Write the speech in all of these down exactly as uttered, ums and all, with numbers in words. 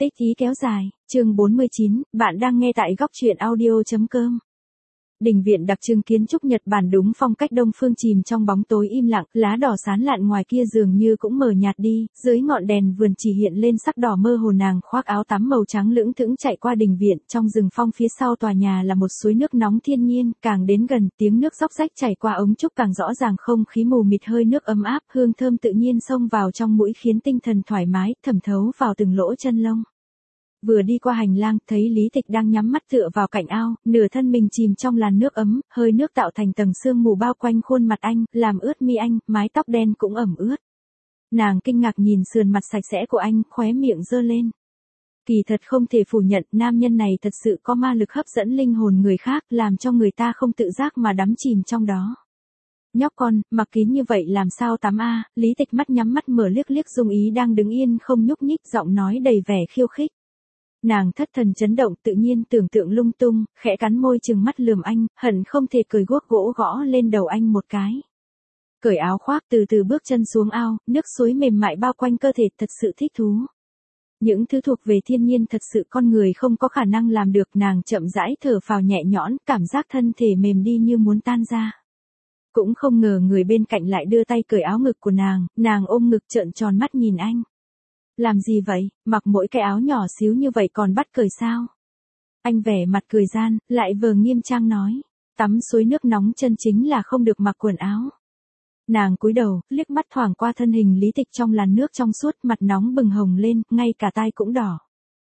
Tích ý kéo dài, chương bốn mươi chín, bạn đang nghe tại góc truyện audio.com. Đình viện đặc trưng kiến trúc Nhật Bản đúng phong cách Đông phương chìm trong bóng tối im lặng, lá đỏ sán lạn ngoài kia dường như cũng mờ nhạt đi, dưới ngọn đèn vườn chỉ hiện lên sắc đỏ mơ hồ. Nàng khoác áo tắm màu trắng lững thững chạy qua đình viện, trong rừng phong phía sau tòa nhà là một suối nước nóng thiên nhiên, càng đến gần, tiếng nước róc rách chảy qua ống trúc càng rõ ràng, không khí mù mịt, hơi nước ấm áp, hương thơm tự nhiên xông vào trong mũi khiến tinh thần thoải mái, thẩm thấu vào từng lỗ chân lông. Vừa đi qua hành lang, thấy Lý Tịch đang nhắm mắt tựa vào cạnh ao, nửa thân mình chìm trong làn nước ấm, hơi nước tạo thành tầng sương mù bao quanh khuôn mặt anh, làm ướt mi anh, mái tóc đen cũng ẩm ướt. Nàng kinh ngạc nhìn sườn mặt sạch sẽ của anh, khóe miệng giơ lên. Kỳ thật không thể phủ nhận, nam nhân này thật sự có ma lực hấp dẫn linh hồn người khác, làm cho người ta không tự giác mà đắm chìm trong đó. Nhóc con, mặc kín như vậy làm sao tắm a? Lý Tịch mắt nhắm mắt mở liếc liếc Dung Ý đang đứng yên không nhúc nhích, giọng nói đầy vẻ khiêu khích. Nàng thất thần chấn động, tự nhiên tưởng tượng lung tung, khẽ cắn môi chừng mắt lườm anh, hận không thể cười guốc gỗ gõ lên đầu anh một cái. Cởi áo khoác, từ từ bước chân xuống ao, nước suối mềm mại bao quanh cơ thể, thật sự thích thú. Những thứ thuộc về thiên nhiên thật sự con người không có khả năng làm được. Nàng chậm rãi thở phào nhẹ nhõn, cảm giác thân thể mềm đi như muốn tan ra. Cũng không ngờ người bên cạnh lại đưa tay cởi áo ngực của nàng, nàng ôm ngực trợn tròn mắt nhìn anh. Làm gì vậy, mặc mỗi cái áo nhỏ xíu như vậy còn bắt cởi sao? Anh vẻ mặt cười gian, lại vừa nghiêm trang nói. Tắm suối nước nóng chân chính là không được mặc quần áo. Nàng cúi đầu, liếc mắt thoảng qua thân hình Lý Tịch trong làn nước trong suốt, mặt nóng bừng hồng lên, ngay cả tai cũng đỏ.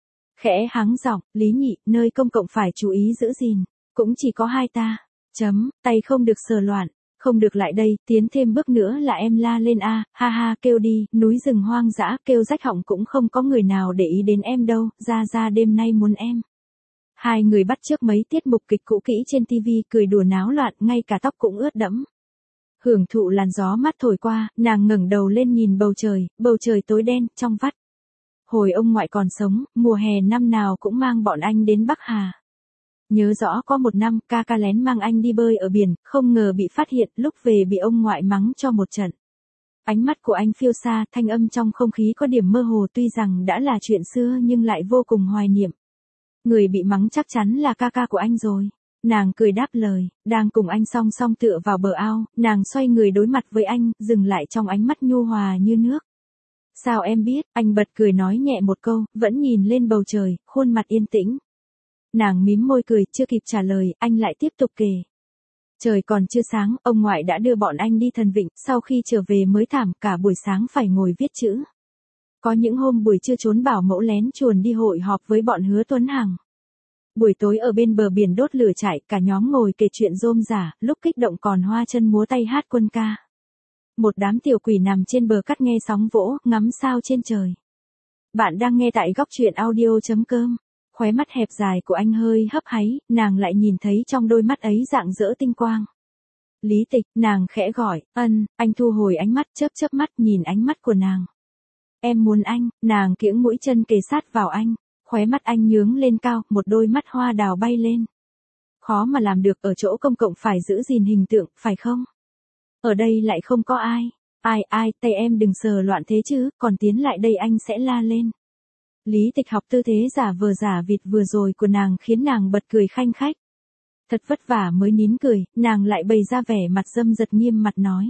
Khẽ hắng giọng, Lý nhị, nơi công cộng phải chú ý giữ gìn, cũng chỉ có hai ta. Chấm, tay không được sờ loạn. Không được lại đây, tiến thêm bước nữa là em la lên a, ha ha, kêu đi, núi rừng hoang dã, kêu rách họng cũng không có người nào để ý đến em đâu, ra ra đêm nay muốn em. Hai người bắt chước mấy tiết mục kịch cũ kỹ trên tivi, cười đùa náo loạn, ngay cả tóc cũng ướt đẫm. Hưởng thụ làn gió mát thổi qua, nàng ngẩng đầu lên nhìn bầu trời, bầu trời tối đen, trong vắt. Hồi ông ngoại còn sống, mùa hè năm nào cũng mang bọn anh đến Bắc Hà. Nhớ rõ có một năm, ca ca lén mang anh đi bơi ở biển, không ngờ bị phát hiện, lúc về bị ông ngoại mắng cho một trận. Ánh mắt của anh phiêu xa, thanh âm trong không khí có điểm mơ hồ, tuy rằng đã là chuyện xưa nhưng lại vô cùng hoài niệm. Người bị mắng chắc chắn là ca ca của anh rồi. Nàng cười đáp lời, đang cùng anh song song tựa vào bờ ao, nàng xoay người đối mặt với anh, dừng lại trong ánh mắt nhu hòa như nước. Sao em biết, anh bật cười nói nhẹ một câu, vẫn nhìn lên bầu trời, khuôn mặt yên tĩnh. Nàng mím môi cười, chưa kịp trả lời, anh lại tiếp tục kể. Trời còn chưa sáng, ông ngoại đã đưa bọn anh đi Thần Vịnh, sau khi trở về mới thảm, cả buổi sáng phải ngồi viết chữ. Có những hôm buổi trưa trốn bảo mẫu lén chuồn đi hội họp với bọn Hứa Tuấn Hằng. Buổi tối ở bên bờ biển đốt lửa trại, cả nhóm ngồi kể chuyện rôm rả, lúc kích động còn hoa chân múa tay hát quân ca. Một đám tiểu quỷ nằm trên bờ cắt nghe sóng vỗ, ngắm sao trên trời. Bạn đang nghe tại góc truyện audio.com. Khóe mắt hẹp dài của anh hơi hấp háy, nàng lại nhìn thấy trong đôi mắt ấy rạng rỡ tinh quang. Lý Tịch, nàng khẽ gọi, ân, anh thu hồi ánh mắt, chớp chớp mắt nhìn ánh mắt của nàng. Em muốn anh, nàng kiễng mũi chân kề sát vào anh, khóe mắt anh nhướng lên cao, một đôi mắt hoa đào bay lên. Khó mà làm được, ở chỗ công cộng phải giữ gìn hình tượng, phải không? Ở đây lại không có ai. Ai ai, tay em đừng sờ loạn thế chứ, còn tiến lại đây anh sẽ la lên. Lý Tịch học tư thế giả vờ giả vịt vừa rồi của nàng khiến nàng bật cười khanh khách. Thật vất vả mới nín cười, nàng lại bày ra vẻ mặt dâm dật nghiêm mặt nói.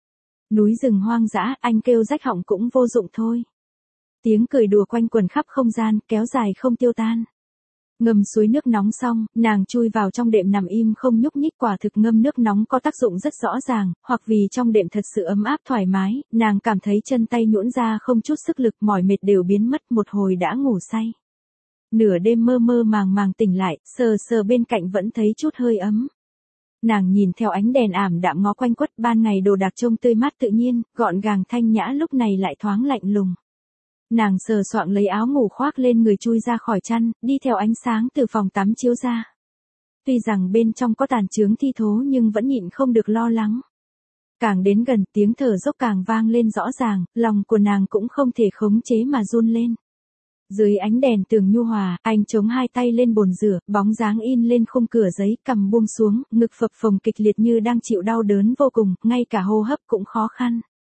Núi rừng hoang dã, anh kêu rách họng cũng vô dụng thôi. Tiếng cười đùa quanh quần khắp không gian, kéo dài không tiêu tan. Ngâm suối nước nóng xong, nàng chui vào trong đệm nằm im không nhúc nhích, quả thực ngâm nước nóng có tác dụng rất rõ ràng, hoặc vì trong đệm thật sự ấm áp thoải mái, nàng cảm thấy chân tay nhũn ra không chút sức lực, mỏi mệt đều biến mất, một hồi đã ngủ say. Nửa đêm mơ mơ màng màng tỉnh lại, sờ sờ bên cạnh vẫn thấy chút hơi ấm. Nàng nhìn theo ánh đèn ảm đạm ngó quanh quất, ban ngày đồ đạc trông tươi mát tự nhiên, gọn gàng thanh nhã, lúc này lại thoáng lạnh lùng. Nàng sờ soạng lấy áo ngủ khoác lên người, chui ra khỏi chăn, đi theo ánh sáng từ phòng tắm chiếu ra. Tuy rằng bên trong có tàn chướng thi thố nhưng vẫn nhịn không được lo lắng. Càng đến gần, tiếng thở dốc càng vang lên rõ ràng, lòng của nàng cũng không thể khống chế mà run lên. Dưới ánh đèn tường nhu hòa, anh chống hai tay lên bồn rửa, bóng dáng in lên khung cửa giấy, cằm buông xuống, ngực phập phồng kịch liệt như đang chịu đau đớn vô cùng, ngay cả hô hấp cũng khó khăn.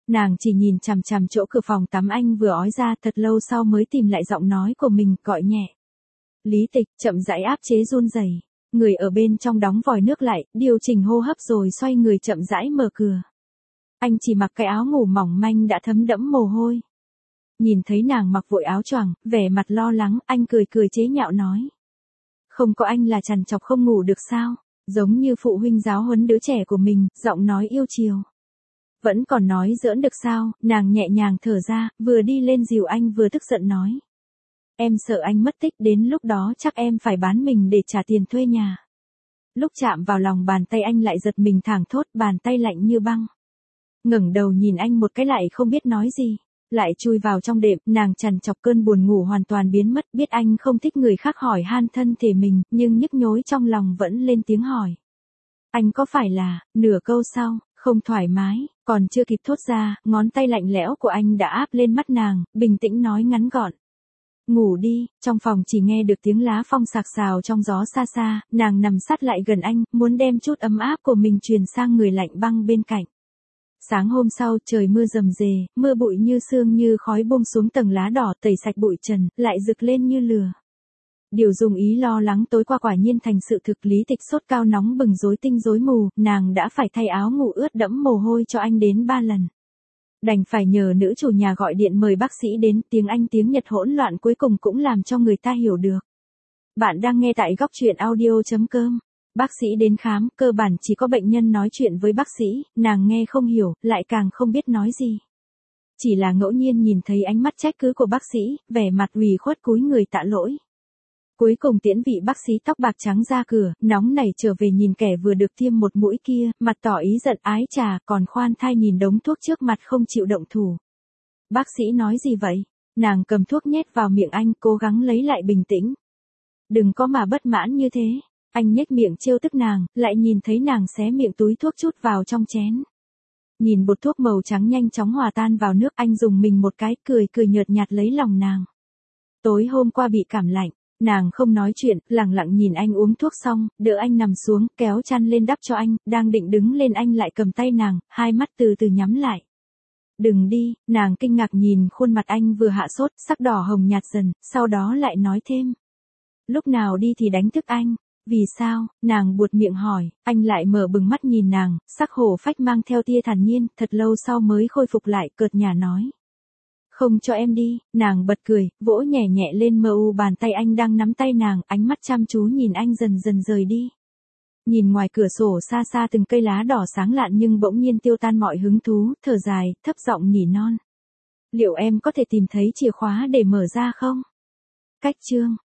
Nàng chỉ nhìn chằm chằm chỗ cửa phòng tắm anh vừa ói ra, thật lâu sau mới tìm lại giọng nói của mình, gọi nhẹ. Lý Tịch chậm rãi áp chế run rẩy. Người ở bên trong đóng vòi nước lại, điều chỉnh hô hấp rồi xoay người chậm rãi mở cửa. Anh chỉ mặc cái áo ngủ mỏng manh đã thấm đẫm mồ hôi. Nhìn thấy nàng mặc vội áo choàng, vẻ mặt lo lắng, anh cười cười chế nhạo nói. Không có anh là trằn trọc không ngủ được sao? Giống như phụ huynh giáo huấn đứa trẻ của mình, giọng nói yêu chiều. Vẫn còn nói giỡn được sao? Nàng nhẹ nhàng thở ra, vừa đi lên dìu anh vừa tức giận nói. Em sợ anh mất tích, đến lúc đó chắc em phải bán mình để trả tiền thuê nhà. Lúc chạm vào lòng bàn tay anh lại giật mình thảng thốt, bàn tay lạnh như băng. Ngẩng đầu nhìn anh một cái lại không biết nói gì. Lại chui vào trong đệm, nàng trằn trọc cơn buồn ngủ hoàn toàn biến mất, biết anh không thích người khác hỏi han thân thể mình, nhưng nhức nhối trong lòng vẫn lên tiếng hỏi. Anh có phải là, nửa câu sau, không thoải mái, còn chưa kịp thốt ra, ngón tay lạnh lẽo của anh đã áp lên mắt nàng, bình tĩnh nói ngắn gọn. Ngủ đi, trong phòng chỉ nghe được tiếng lá phong sạc sào trong gió xa xa, nàng nằm sát lại gần anh, muốn đem chút ấm áp của mình truyền sang người lạnh băng bên cạnh. Sáng hôm sau, trời mưa rầm rề, mưa bụi như sương như khói buông xuống tầng lá đỏ tẩy sạch bụi trần, lại rực lên như lửa. Điều dùng ý lo lắng tối qua quả nhiên thành sự thực. Lý Tịch sốt cao nóng bừng rối tinh rối mù, nàng đã phải thay áo ngủ ướt đẫm mồ hôi cho anh đến ba lần. Đành phải nhờ nữ chủ nhà gọi điện mời bác sĩ đến, tiếng Anh tiếng Nhật hỗn loạn cuối cùng cũng làm cho người ta hiểu được. Bạn đang nghe tại góc truyện audio chấm com. Bác sĩ đến khám, cơ bản chỉ có bệnh nhân nói chuyện với bác sĩ, nàng nghe không hiểu, lại càng không biết nói gì. Chỉ là ngẫu nhiên nhìn thấy ánh mắt trách cứ của bác sĩ, vẻ mặt ủy khuất cúi người tạ lỗi. Cuối cùng tiễn vị bác sĩ tóc bạc trắng ra cửa, nóng nảy trở về nhìn kẻ vừa được tiêm một mũi kia, mặt tỏ ý giận ái trà, còn khoan thai nhìn đống thuốc trước mặt không chịu động thủ. Bác sĩ nói gì vậy? Nàng cầm thuốc nhét vào miệng anh, cố gắng lấy lại bình tĩnh. Đừng có mà bất mãn như thế. Anh nhếch miệng trêu tức nàng, lại nhìn thấy nàng xé miệng túi thuốc chút vào trong chén. Nhìn bột thuốc màu trắng nhanh chóng hòa tan vào nước, anh dùng mình một cái, cười cười nhợt nhạt lấy lòng nàng. Tối hôm qua bị cảm lạnh, nàng không nói chuyện, lặng lặng nhìn anh uống thuốc xong, đỡ anh nằm xuống, kéo chăn lên đắp cho anh, đang định đứng lên anh lại cầm tay nàng, hai mắt từ từ nhắm lại. Đừng đi, nàng kinh ngạc nhìn khuôn mặt anh vừa hạ sốt, sắc đỏ hồng nhạt dần, sau đó lại nói thêm. Lúc nào đi thì đánh thức anh. Vì sao? Nàng buột miệng hỏi, anh lại mở bừng mắt nhìn nàng, sắc hổ phách mang theo tia thản nhiên, thật lâu sau mới khôi phục lại, cợt nhả nói. Không cho em đi, nàng bật cười, vỗ nhẹ nhẹ lên mờ u bàn tay anh đang nắm tay nàng, ánh mắt chăm chú nhìn anh dần dần rời đi. Nhìn ngoài cửa sổ xa xa từng cây lá đỏ sáng lạn nhưng bỗng nhiên tiêu tan mọi hứng thú, thở dài, thấp giọng nỉ non. Liệu em có thể tìm thấy chìa khóa để mở ra không? Cách chương